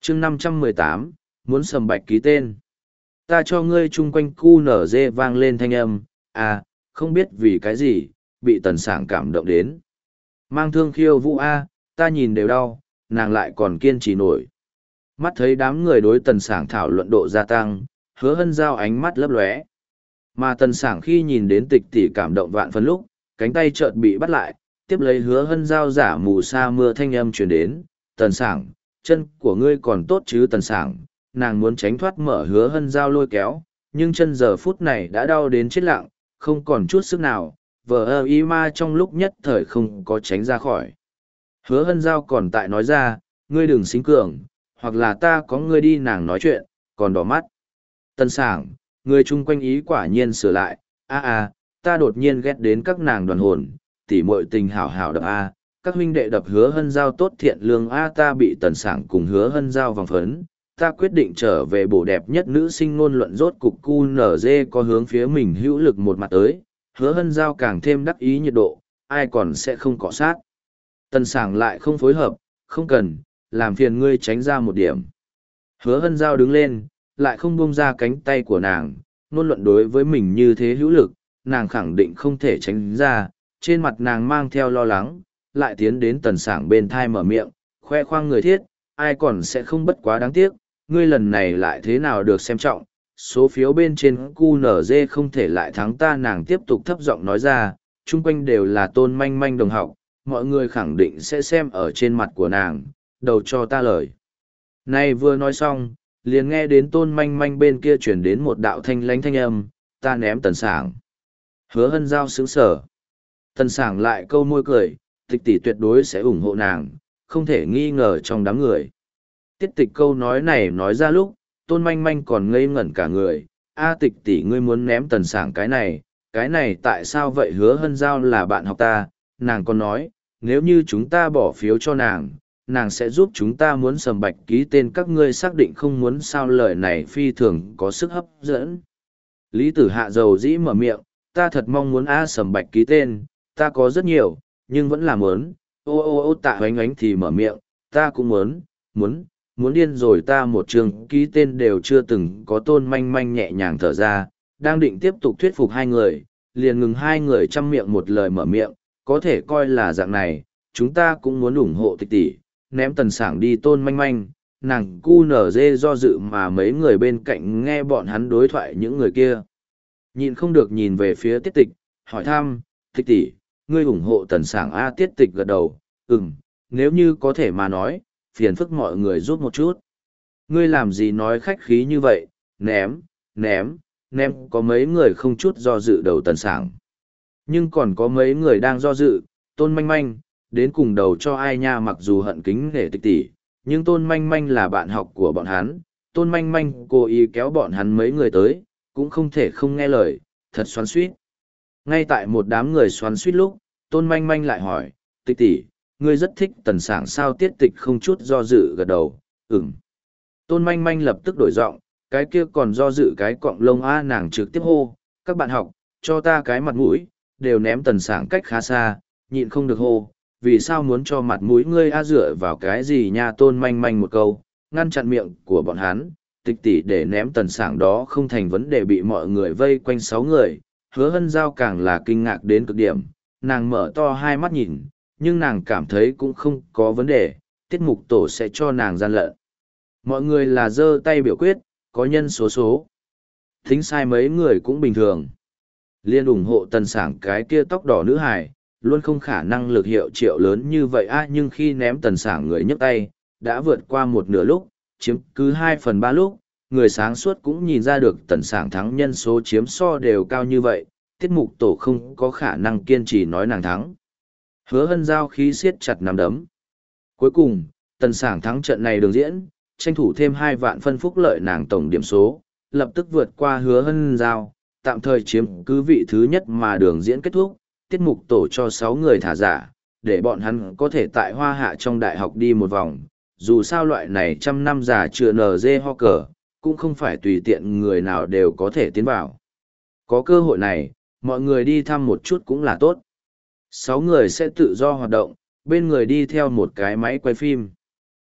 chương 518, muốn sầm bạch ký tên. Ta cho ngươi chung quanh cu nở dê vang lên thanh âm, à, không biết vì cái gì, bị tần sảng cảm động đến. Mang thương khiêu vũ A, ta nhìn đều đau, nàng lại còn kiên trì nổi. Mắt thấy đám người đối tần sảng thảo luận độ gia tăng, hứa hân giao ánh mắt lấp lóe. Mà tần sảng khi nhìn đến tịch tỷ cảm động vạn phân lúc, cánh tay chợt bị bắt lại, tiếp lấy hứa hân giao giả mù sa mưa thanh âm truyền đến, tần sảng, chân của ngươi còn tốt chứ tần sảng, nàng muốn tránh thoát mở hứa hân giao lôi kéo, nhưng chân giờ phút này đã đau đến chết lặng, không còn chút sức nào, vờ ơ y ma trong lúc nhất thời không có tránh ra khỏi. Hứa hân giao còn tại nói ra, ngươi đừng xính cường, hoặc là ta có ngươi đi nàng nói chuyện, còn đỏ mắt. Tần sảng, người chung quanh ý quả nhiên sửa lại, ta đột nhiên ghét đến các nàng đoàn hồn, tỉ muội tình hảo hảo đập các huynh đệ đập hứa hân giao tốt thiện lương ta bị tần sảng cùng hứa hân giao vòng phấn, ta quyết định trở về bổ đẹp nhất nữ sinh ngôn luận rốt cục QNZ có hướng phía mình hữu lực một mặt tới, hứa hân giao càng thêm đắc ý nhiệt độ, ai còn sẽ không cọ sát. Tần sảng lại không phối hợp, không cần, làm phiền ngươi tránh ra một điểm. Hứa hân giao đứng lên, lại không buông ra cánh tay của nàng, ngôn luận đối với mình như thế hữu lực, nàng khẳng định không thể tránh ra, trên mặt nàng mang theo lo lắng, lại tiến đến tần sảng bên thai mở miệng, khoe khoang người thiết, ai còn sẽ không bất quá đáng tiếc, ngươi lần này lại thế nào được xem trọng, số phiếu bên trên QNZ không thể lại thắng ta nàng tiếp tục thấp giọng nói ra, chung quanh đều là tôn manh manh đồng học, mọi người khẳng định sẽ xem ở trên mặt của nàng, đầu cho ta lời. Này vừa nói xong, liền nghe đến tôn manh manh bên kia chuyển đến một đạo thanh lánh thanh âm, ta ném tần sảng. Hứa hân giao sướng sở. Tần sảng lại câu môi cười, tịch tỷ tuyệt đối sẽ ủng hộ nàng, không thể nghi ngờ trong đám người. Tiết tịch câu nói này nói ra lúc, tôn manh manh còn ngây ngẩn cả người, tịch tỷ ngươi muốn ném tần sảng cái này tại sao vậy hứa hân giao là bạn học ta, nàng còn nói, nếu như chúng ta bỏ phiếu cho nàng sẽ giúp chúng ta muốn sầm bạch ký tên các ngươi xác định không muốn sao lời này phi thường có sức hấp dẫn. Lý tử hạ dầu dĩ mở miệng, ta thật mong muốn sầm bạch ký tên, ta có rất nhiều, nhưng vẫn là muốn, tạ hoánh ánh thì mở miệng, ta cũng muốn điên rồi ta một trường ký tên đều chưa từng có tôn manh manh nhẹ nhàng thở ra, đang định tiếp tục thuyết phục hai người, liền ngừng hai người chăm miệng một lời mở miệng, có thể coi là dạng này, chúng ta cũng muốn ủng hộ tịch tỷ, ném tần sảng đi tôn manh manh, nàng cu nở dê do dự mà mấy người bên cạnh nghe bọn hắn đối thoại những người kia. Nhịn không được nhìn về phía tiết tịch, hỏi thăm, tịch tỷ, ngươi ủng hộ tần sảng tiết tịch gật đầu, nếu như có thể mà nói, phiền phức mọi người giúp một chút. Ngươi làm gì nói khách khí như vậy, ném, có mấy người không chút do dự đầu tần sảng. Nhưng còn có mấy người đang do dự, tôn manh manh, đến cùng đầu cho ai nha mặc dù hận kính nể tịch tỷ, nhưng tôn manh manh là bạn học của bọn hắn, tôn manh manh cố ý kéo bọn hắn mấy người tới, cũng không thể không nghe lời, thật xoắn suýt. Ngay tại một đám người xoắn suýt lúc, tôn manh manh lại hỏi, tịch tỷ, ngươi rất thích tần sảng sao tiết tịch không chút do dự gật đầu, Tôn manh manh lập tức đổi giọng, cái kia còn do dự cái cọng lông nàng trực tiếp hô, các bạn học, cho ta cái mặt mũi, đều ném tần sảng cách khá xa, nhịn không được hô, vì sao muốn cho mặt mũi ngươi dựa vào cái gì nha tôn manh manh một câu, ngăn chặn miệng của bọn hắn, tịch tỷ để ném tần sảng đó không thành vấn đề bị mọi người vây quanh 6 người, hứa hân giao càng là kinh ngạc đến cực điểm, nàng mở to hai mắt nhìn, nhưng nàng cảm thấy cũng không có vấn đề, tiết mục tổ sẽ cho nàng gian lận. Mọi người là giơ tay biểu quyết, có nhân số. Thính sai mấy người cũng bình thường. Liên ủng hộ tần sảng cái kia tóc đỏ nữ hài, luôn không khả năng lực hiệu triệu lớn như vậy nhưng khi ném tần sảng người nhấc tay, đã vượt qua một nửa lúc, chiếm cứ 2/3 lúc, người sáng suốt cũng nhìn ra được tần sảng thắng nhân số chiếm so đều cao như vậy, tiết mục tổ không có khả năng kiên trì nói nàng thắng. Hứa hân giao khí siết chặt nắm đấm. Cuối cùng, tần sảng thắng trận này đường diễn, tranh thủ thêm 2 vạn phân phúc lợi nàng tổng điểm số, lập tức vượt qua hứa hân giao, tạm thời chiếm cứ vị thứ nhất mà đường diễn kết thúc, tiết mục tổ cho 6 người thả giả, để bọn hắn có thể tại Hoa Hạ trong đại học đi một vòng, dù sao loại này trăm năm giả chưa nờ dê ho cờ, cũng không phải tùy tiện người nào đều có thể tiến vào. Có cơ hội này, mọi người đi thăm một chút cũng là tốt. 6 người sẽ tự do hoạt động, bên người đi theo một cái máy quay phim.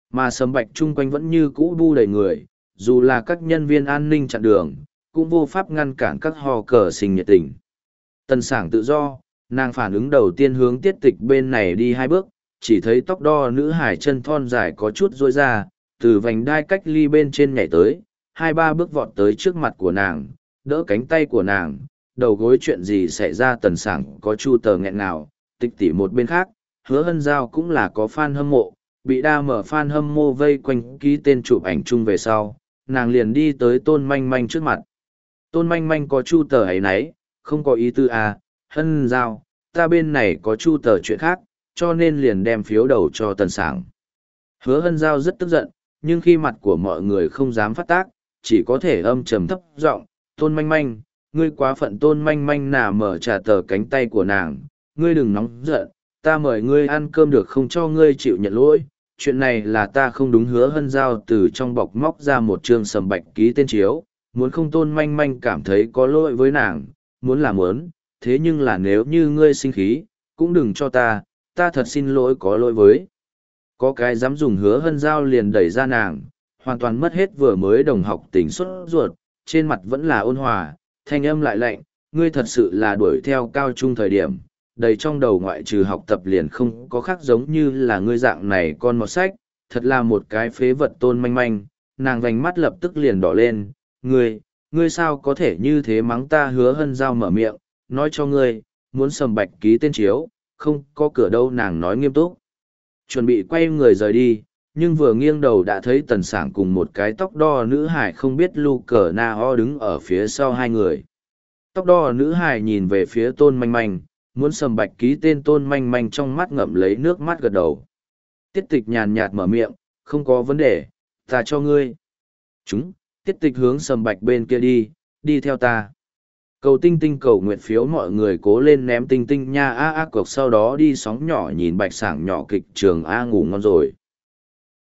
Mà sầm bạch chung quanh vẫn như cũ bu đầy người, dù là các nhân viên an ninh chặn đường, cũng vô pháp ngăn cản các hò cờ sinh nhiệt tình. Tần Sảng tự do, nàng phản ứng đầu tiên hướng Tiết Tịch bên này đi 2 bước, chỉ thấy tóc đo nữ hải chân thon dài có chút rối ra, từ vành đai cách ly bên trên nhảy tới, 2-3 bước vọt tới trước mặt của nàng, đỡ cánh tay của nàng, đầu gối chuyện gì xảy ra. Tần Sảng có chu tờ nghẹn ngào, Tịch tỷ một bên khác, Hứa Hân Giao cũng là có fan hâm mộ, bị đa mở fan hâm mộ vây quanh ký tên chụp ảnh chung về sau, nàng liền đi tới Tôn Manh Manh trước mặt. Tôn Manh Manh có chu tờ ấy nấy, không có ý tư à, Hân Giao, ta bên này có chu tờ chuyện khác, cho nên liền đem phiếu đầu cho Tần Sảng. Hứa Hân Giao rất tức giận, nhưng khi mặt của mọi người không dám phát tác, chỉ có thể âm trầm thấp giọng, Tôn Manh Manh, ngươi quá phận. Tôn Manh Manh nà mở trả tờ cánh tay của nàng, ngươi đừng nóng giận, ta mời ngươi ăn cơm được không, cho ngươi chịu nhận lỗi, chuyện này là ta không đúng. Hứa Hân Giao từ trong bọc móc ra một trương sầm bạch ký tên chiếu, muốn không Tôn Manh Manh cảm thấy có lỗi với nàng, muốn là muốn, thế nhưng là nếu như ngươi sinh khí, cũng đừng cho ta thật xin lỗi, có lỗi với. Có cái dám dùng. Hứa Hân Giao liền đẩy ra nàng, hoàn toàn mất hết vừa mới đồng học tình xuất ruột, trên mặt vẫn là ôn hòa, thanh âm lại lạnh, ngươi thật sự là đuổi theo cao trung thời điểm, đầy trong đầu ngoại trừ học tập liền không có khác giống như là ngươi dạng này con mọt sách, thật là một cái phế vật. Tôn Manh Manh, nàng vành mắt lập tức liền đỏ lên, ngươi sao có thể như thế mắng ta. Hứa Hân Giao mở miệng, nói cho ngươi, muốn sầm bạch ký tên chiếu, không có cửa đâu. Nàng nói nghiêm túc, chuẩn bị quay người rời đi, nhưng vừa nghiêng đầu đã thấy Tần Sảng cùng một cái tóc đo nữ hải không biết lu cờ na ho đứng ở phía sau hai người. Tóc đo nữ hải nhìn về phía Tôn Manh Manh, muốn sầm bạch ký tên. Tôn Manh Manh trong mắt ngậm lấy nước mắt gật đầu. Tiết Tịch nhàn nhạt mở miệng, không có vấn đề, ta cho ngươi. Tiết Tịch hướng sầm bạch bên kia đi theo ta. Cầu tinh tinh cầu nguyện phiếu, mọi người cố lên ném tinh tinh nha. A cộc sau đó đi sóng nhỏ nhìn Bạch Sảng nhỏ kịch trường. A ngủ ngon rồi.